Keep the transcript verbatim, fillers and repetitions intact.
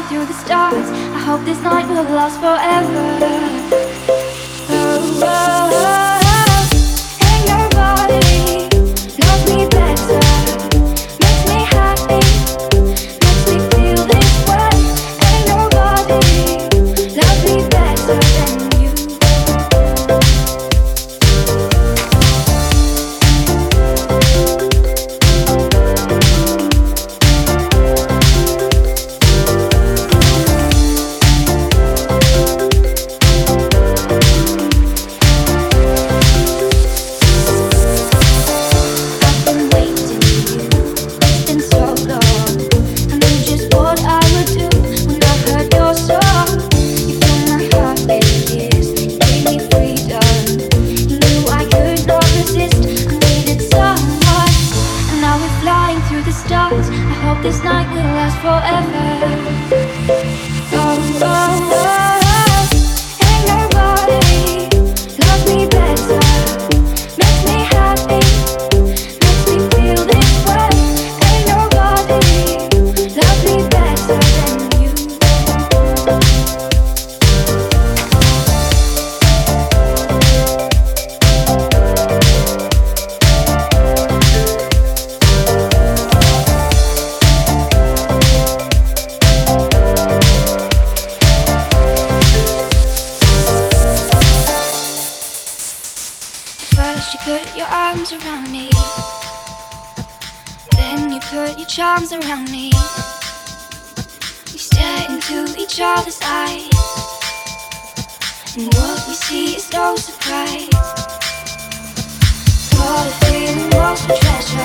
through the stars. I hope this night will last forever. Oh, oh, oh. Ain't nobody knows me better, makes me happy, makes me feel this way. Ain't nobody loves me better than you. This night will last forever. Oh, oh, oh. Ain't nobody loves me better, makes me happy, makes me feel this way. Ain't nobody loves me better than you. First you put your arms around me, then you put your charms around me. We stare into each other's eyes, and what we see is no surprise. What a feeling, what's a treasure.